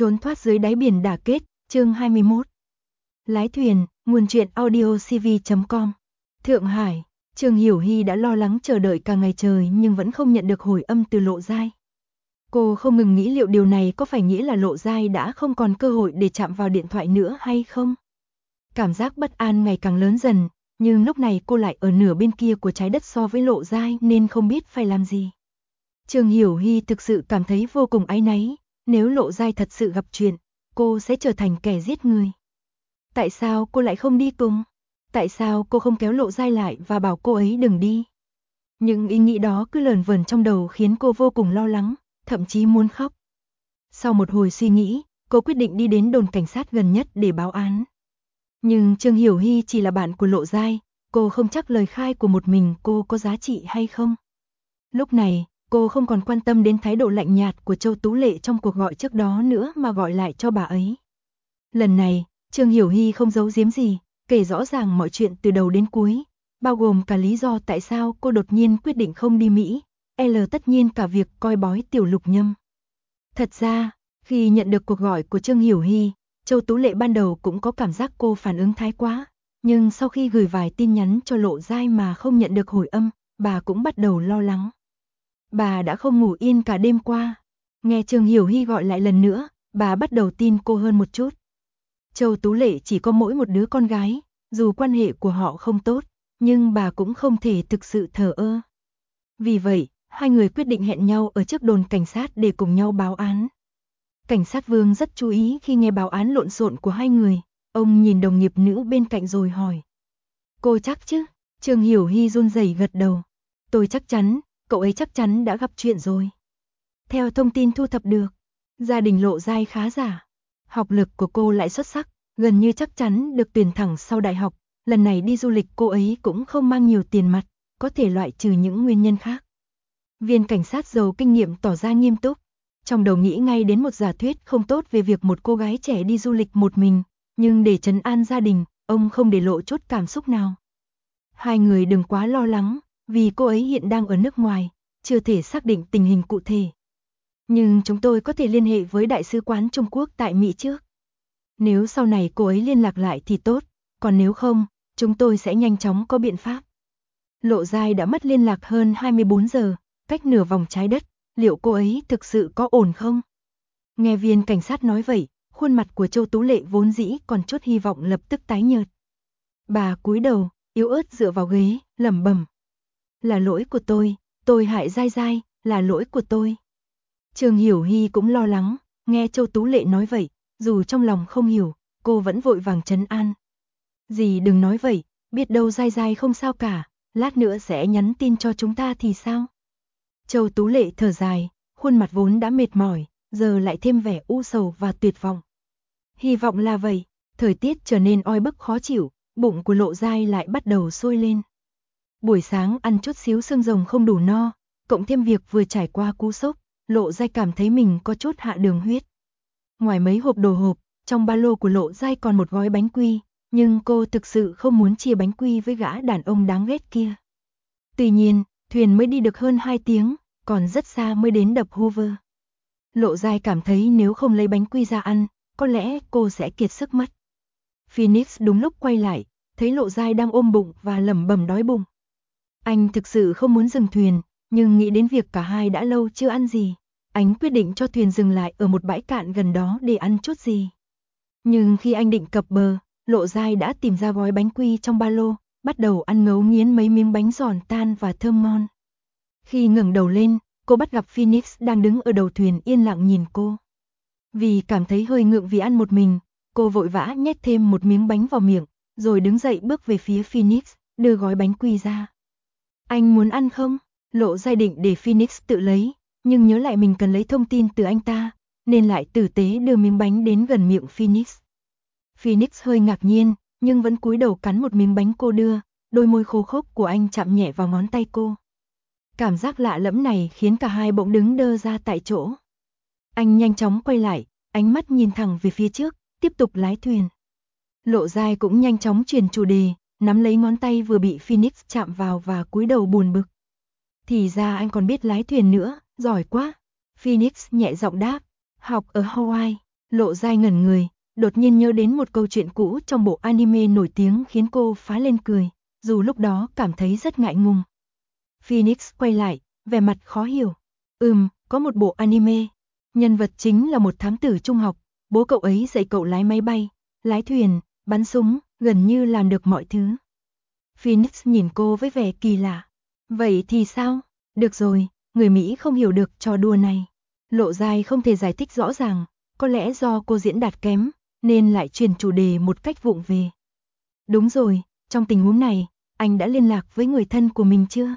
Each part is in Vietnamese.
Trốn thoát dưới đáy biển đả kết, chương 21. Lái thuyền, nguồn truyện audio cv.com. Thượng Hải, Trương Hiểu Hy đã lo lắng chờ đợi cả ngày trời nhưng vẫn không nhận được hồi âm từ Lộ Giai. Cô không ngừng nghĩ liệu điều này có phải nghĩa là Lộ Giai đã không còn cơ hội để chạm vào điện thoại nữa hay không? Cảm giác bất an ngày càng lớn dần, nhưng lúc này cô lại ở nửa bên kia của trái đất so với Lộ Giai nên không biết phải làm gì. Trương Hiểu Hy thực sự cảm thấy vô cùng áy náy, nếu Lộ Giai thật sự gặp chuyện, cô sẽ trở thành kẻ giết người. Tại sao cô lại không đi cùng? Tại sao cô không kéo Lộ Giai lại và bảo cô ấy đừng đi? Những ý nghĩ đó cứ lờn vờn trong đầu khiến cô vô cùng lo lắng, thậm chí muốn khóc. Sau một hồi suy nghĩ, cô quyết định đi đến đồn cảnh sát gần nhất để báo án. Nhưng Trương Hiểu Hy chỉ là bạn của Lộ Giai, cô không chắc lời khai của một mình cô có giá trị hay không. Lúc này, cô không còn quan tâm đến thái độ lạnh nhạt của Châu Tú Lệ trong cuộc gọi trước đó nữa mà gọi lại cho bà ấy. Lần này, Trương Hiểu Hy không giấu giếm gì, kể rõ ràng mọi chuyện từ đầu đến cuối, bao gồm cả lý do tại sao cô đột nhiên quyết định không đi Mỹ, tất nhiên cả việc coi bói Tiểu Lục Nhâm. Thật ra, khi nhận được cuộc gọi của Trương Hiểu Hy, Châu Tú Lệ ban đầu cũng có cảm giác cô phản ứng thái quá, nhưng sau khi gửi vài tin nhắn cho Lộ Giai mà không nhận được hồi âm, bà cũng bắt đầu lo lắng. Bà đã không ngủ yên cả đêm qua. Nghe Trương Hiểu Hy gọi lại lần nữa, bà bắt đầu tin cô hơn một chút. Châu Tú Lệ chỉ có mỗi một đứa con gái, dù quan hệ của họ không tốt, nhưng bà cũng không thể thực sự thờ ơ. Vì vậy, hai người quyết định hẹn nhau ở trước đồn cảnh sát để cùng nhau báo án. Cảnh sát Vương rất chú ý khi nghe báo án lộn xộn của hai người, ông nhìn đồng nghiệp nữ bên cạnh rồi hỏi. Cô chắc chứ? Trương Hiểu Hy run rẩy gật đầu. Tôi chắc chắn, cậu ấy chắc chắn đã gặp chuyện rồi. Theo thông tin thu thập được, gia đình Lộ Giai khá giả. Học lực của cô lại xuất sắc, gần như chắc chắn được tuyển thẳng sau đại học. Lần này đi du lịch cô ấy cũng không mang nhiều tiền mặt, có thể loại trừ những nguyên nhân khác. Viên cảnh sát giàu kinh nghiệm tỏ ra nghiêm túc. Trong đầu nghĩ ngay đến một giả thuyết không tốt về việc một cô gái trẻ đi du lịch một mình, nhưng để trấn an gia đình, ông không để lộ chút cảm xúc nào. Hai người đừng quá lo lắng, vì cô ấy hiện đang ở nước ngoài, chưa thể xác định tình hình cụ thể. Nhưng chúng tôi có thể liên hệ với Đại sứ quán Trung Quốc tại Mỹ trước. Nếu sau này cô ấy liên lạc lại thì tốt, còn nếu không, chúng tôi sẽ nhanh chóng có biện pháp. Lộ Giai đã mất liên lạc hơn 24 giờ, cách nửa vòng trái đất, liệu cô ấy thực sự có ổn không? Nghe viên cảnh sát nói vậy, khuôn mặt của Châu Tú Lệ vốn dĩ còn chút hy vọng lập tức tái nhợt. Bà cúi đầu, yếu ớt dựa vào ghế, lẩm bẩm. Là lỗi của tôi hại Giai Giai, là lỗi của tôi. Trương Hiểu Hy cũng lo lắng, nghe Châu Tú Lệ nói vậy, dù trong lòng không hiểu, cô vẫn vội vàng trấn an. Dì đừng nói vậy, biết đâu Giai Giai không sao cả, lát nữa sẽ nhắn tin cho chúng ta thì sao? Châu Tú Lệ thở dài, khuôn mặt vốn đã mệt mỏi, giờ lại thêm vẻ u sầu và tuyệt vọng. Hy vọng là vậy, thời tiết trở nên oi bức khó chịu, bụng của Lộ Giai lại bắt đầu sôi lên. Buổi sáng ăn chút xíu xương rồng không đủ no, cộng thêm việc vừa trải qua cú sốc, Lộ Giai cảm thấy mình có chút hạ đường huyết. Ngoài mấy hộp đồ hộp, trong ba lô của Lộ Giai còn một gói bánh quy, nhưng cô thực sự không muốn chia bánh quy với gã đàn ông đáng ghét kia. Tuy nhiên, thuyền mới đi được hơn 2 tiếng, còn rất xa mới đến đập Hoover. Lộ Giai cảm thấy nếu không lấy bánh quy ra ăn, có lẽ cô sẽ kiệt sức mất. Phoenix đúng lúc quay lại, thấy Lộ Giai đang ôm bụng và lẩm bẩm đói bụng. Anh thực sự không muốn dừng thuyền, nhưng nghĩ đến việc cả hai đã lâu chưa ăn gì, anh quyết định cho thuyền dừng lại ở một bãi cạn gần đó để ăn chút gì. Nhưng khi anh định cập bờ, Lộ Giai đã tìm ra gói bánh quy trong ba lô, bắt đầu ăn ngấu nghiến mấy miếng bánh giòn tan và thơm ngon. Khi ngẩng đầu lên, cô bắt gặp Phoenix đang đứng ở đầu thuyền yên lặng nhìn cô. Vì cảm thấy hơi ngượng vì ăn một mình, cô vội vã nhét thêm một miếng bánh vào miệng, rồi đứng dậy bước về phía Phoenix, đưa gói bánh quy ra. Anh muốn ăn không? Lộ Giai định để Phoenix tự lấy, nhưng nhớ lại mình cần lấy thông tin từ anh ta, nên lại tử tế đưa miếng bánh đến gần miệng Phoenix. Phoenix hơi ngạc nhiên, nhưng vẫn cúi đầu cắn một miếng bánh cô đưa, đôi môi khô khốc của anh chạm nhẹ vào ngón tay cô. Cảm giác lạ lẫm này khiến cả hai bỗng đứng đơ ra tại chỗ. Anh nhanh chóng quay lại, ánh mắt nhìn thẳng về phía trước, tiếp tục lái thuyền. Lộ Giai cũng nhanh chóng chuyển chủ đề, nắm lấy ngón tay vừa bị Phoenix chạm vào và cúi đầu buồn bực. Thì ra anh còn biết lái thuyền nữa, giỏi quá. Phoenix nhẹ giọng đáp, học ở Hawaii. Lộ Giai ngẩn người, đột nhiên nhớ đến một câu chuyện cũ trong bộ anime nổi tiếng khiến cô phá lên cười, dù lúc đó cảm thấy rất ngại ngùng. Phoenix quay lại, vẻ mặt khó hiểu. Có một bộ anime. Nhân vật chính là một thám tử trung học, bố cậu ấy dạy cậu lái máy bay, lái thuyền, bắn súng, gần như làm được mọi thứ. Phoenix nhìn cô với vẻ kỳ lạ. Vậy thì sao? Được rồi, người Mỹ không hiểu được trò đùa này. Lộ Giai không thể giải thích rõ ràng, có lẽ do cô diễn đạt kém, nên lại chuyển chủ đề một cách vụng về. Đúng rồi, trong tình huống này, anh đã liên lạc với người thân của mình chưa?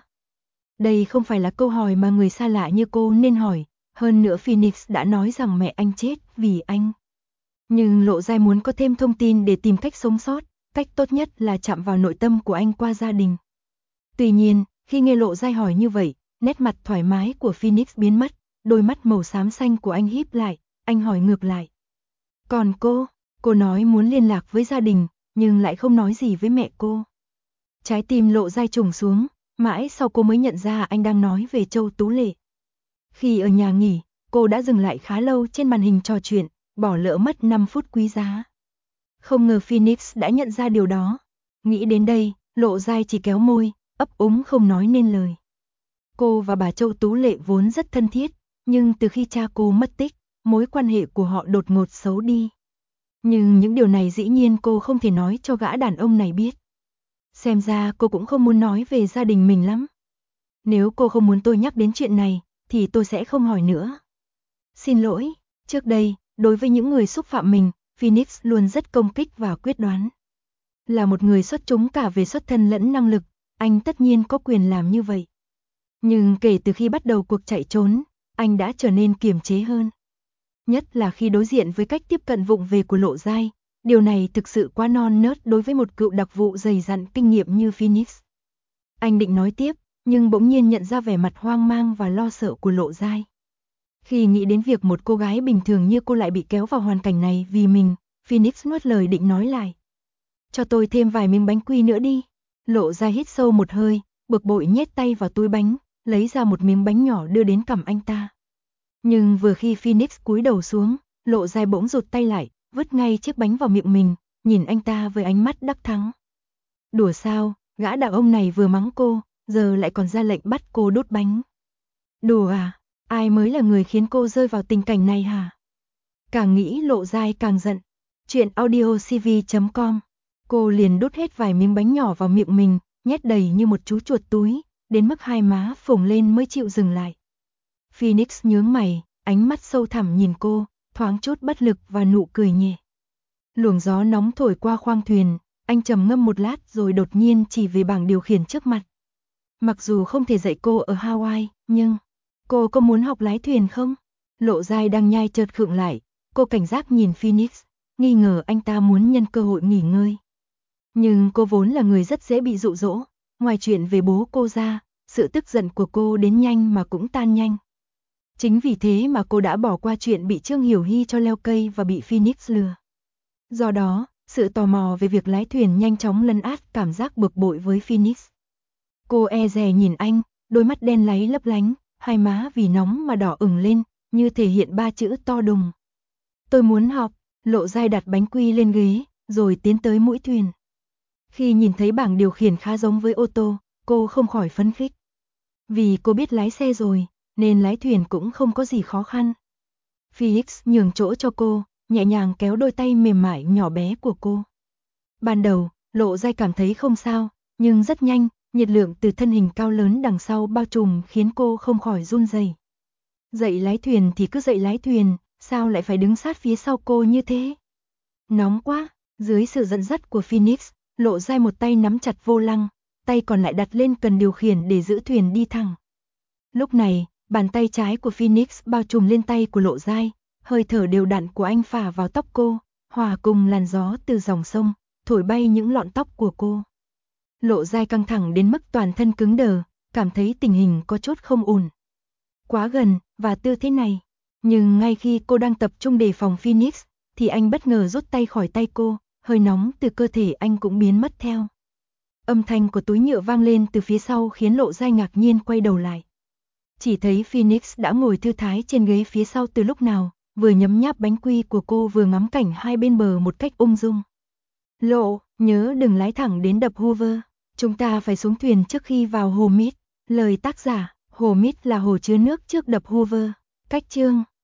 Đây không phải là câu hỏi mà người xa lạ như cô nên hỏi, hơn nữa Phoenix đã nói rằng mẹ anh chết vì anh. Nhưng Lộ Giai muốn có thêm thông tin để tìm cách sống sót, cách tốt nhất là chạm vào nội tâm của anh qua gia đình. Tuy nhiên, khi nghe Lộ Giai hỏi như vậy, nét mặt thoải mái của Phoenix biến mất, đôi mắt màu xám xanh của anh híp lại, anh hỏi ngược lại. Còn cô nói muốn liên lạc với gia đình, nhưng lại không nói gì với mẹ cô. Trái tim Lộ Giai trùng xuống, mãi sau cô mới nhận ra anh đang nói về Châu Tú Lệ. Khi ở nhà nghỉ, cô đã dừng lại khá lâu trên màn hình trò chuyện, bỏ lỡ mất 5 phút quý giá. Không ngờ Phoenix đã nhận ra điều đó. Nghĩ đến đây, Lộ Giai chỉ kéo môi, ấp úng không nói nên lời. Cô và bà Châu Tú Lệ vốn rất thân thiết, nhưng từ khi cha cô mất tích, mối quan hệ của họ đột ngột xấu đi. Nhưng những điều này dĩ nhiên cô không thể nói cho gã đàn ông này biết. Xem ra cô cũng không muốn nói về gia đình mình lắm. Nếu cô không muốn tôi nhắc đến chuyện này, thì tôi sẽ không hỏi nữa. Xin lỗi, trước đây, đối với những người xúc phạm mình, Phoenix luôn rất công kích và quyết đoán. Là một người xuất chúng cả về xuất thân lẫn năng lực, anh tất nhiên có quyền làm như vậy. Nhưng kể từ khi bắt đầu cuộc chạy trốn, anh đã trở nên kiềm chế hơn. Nhất là khi đối diện với cách tiếp cận vụng về của Lộ Giai, điều này thực sự quá non nớt đối với một cựu đặc vụ dày dặn kinh nghiệm như Phoenix. Anh định nói tiếp, nhưng bỗng nhiên nhận ra vẻ mặt hoang mang và lo sợ của Lộ Giai. Khi nghĩ đến việc một cô gái bình thường như cô lại bị kéo vào hoàn cảnh này vì mình, Phoenix nuốt lời định nói lại. Cho tôi thêm vài miếng bánh quy nữa đi. Lộ Giai hít sâu một hơi, bực bội nhét tay vào túi bánh, lấy ra một miếng bánh nhỏ đưa đến cằm anh ta. Nhưng vừa khi Phoenix cúi đầu xuống, Lộ Giai bỗng rụt tay lại, vứt ngay chiếc bánh vào miệng mình, nhìn anh ta với ánh mắt đắc thắng. Đùa sao, gã đàn ông này vừa mắng cô, giờ lại còn ra lệnh bắt cô đốt bánh. Đùa à, ai mới là người khiến cô rơi vào tình cảnh này hả? Càng nghĩ Lộ Giai càng giận. Chuyện audiocv.com. Cô liền đút hết vài miếng bánh nhỏ vào miệng mình, nhét đầy như một chú chuột túi, đến mức hai má phồng lên mới chịu dừng lại. Phoenix nhướng mày, ánh mắt sâu thẳm nhìn cô, thoáng chút bất lực và nụ cười nhẹ. Luồng gió nóng thổi qua khoang thuyền, anh trầm ngâm một lát rồi đột nhiên chỉ về bảng điều khiển trước mặt. Mặc dù không thể dạy cô ở Hawaii, nhưng cô có muốn học lái thuyền không? Lộ Giai đang nhai chợt khựng lại, cô cảnh giác nhìn Phoenix, nghi ngờ anh ta muốn nhân cơ hội nghỉ ngơi. Nhưng cô vốn là người rất dễ bị dụ dỗ, ngoài chuyện về bố cô ra, sự tức giận của cô đến nhanh mà cũng tan nhanh. Chính vì thế mà cô đã bỏ qua chuyện bị Trương Hiểu Hy cho leo cây và bị Phoenix lừa. Do đó, sự tò mò về việc lái thuyền nhanh chóng lấn át cảm giác bực bội với Phoenix. Cô e dè nhìn anh, đôi mắt đen láy lấp lánh, hai má vì nóng mà đỏ ửng lên, như thể hiện ba chữ to đùng. Tôi muốn học. Lộ Giai đặt bánh quy lên ghế, rồi tiến tới mũi thuyền. Khi nhìn thấy bảng điều khiển khá giống với ô tô, cô không khỏi phấn khích. Vì cô biết lái xe rồi, nên lái thuyền cũng không có gì khó khăn. Phoenix nhường chỗ cho cô, nhẹ nhàng kéo đôi tay mềm mại nhỏ bé của cô. Ban đầu, Lộ Giai cảm thấy không sao, nhưng rất nhanh, nhiệt lượng từ thân hình cao lớn đằng sau bao trùm khiến cô không khỏi run rẩy. Dạy lái thuyền thì cứ dạy lái thuyền, sao lại phải đứng sát phía sau cô như thế? Nóng quá, dưới sự dẫn dắt của Phoenix, Lộ Giai một tay nắm chặt vô lăng, tay còn lại đặt lên cần điều khiển để giữ thuyền đi thẳng. Lúc này, bàn tay trái của Phoenix bao trùm lên tay của Lộ Giai, hơi thở đều đặn của anh phả vào tóc cô, hòa cùng làn gió từ dòng sông, thổi bay những lọn tóc của cô. Lộ Giai căng thẳng đến mức toàn thân cứng đờ, cảm thấy tình hình có chút không ổn. Quá gần, và tư thế này. Nhưng ngay khi cô đang tập trung đề phòng Phoenix, thì anh bất ngờ rút tay khỏi tay cô, hơi nóng từ cơ thể anh cũng biến mất theo. Âm thanh của túi nhựa vang lên từ phía sau khiến Lộ Giai ngạc nhiên quay đầu lại. Chỉ thấy Phoenix đã ngồi thư thái trên ghế phía sau từ lúc nào, vừa nhấm nháp bánh quy của cô vừa ngắm cảnh hai bên bờ một cách ung dung. Lộ, nhớ đừng lái thẳng đến đập Hoover. Chúng ta phải xuống thuyền trước khi vào hồ Mít. Lời tác giả, hồ Mít là hồ chứa nước trước đập Hoover. Cách chương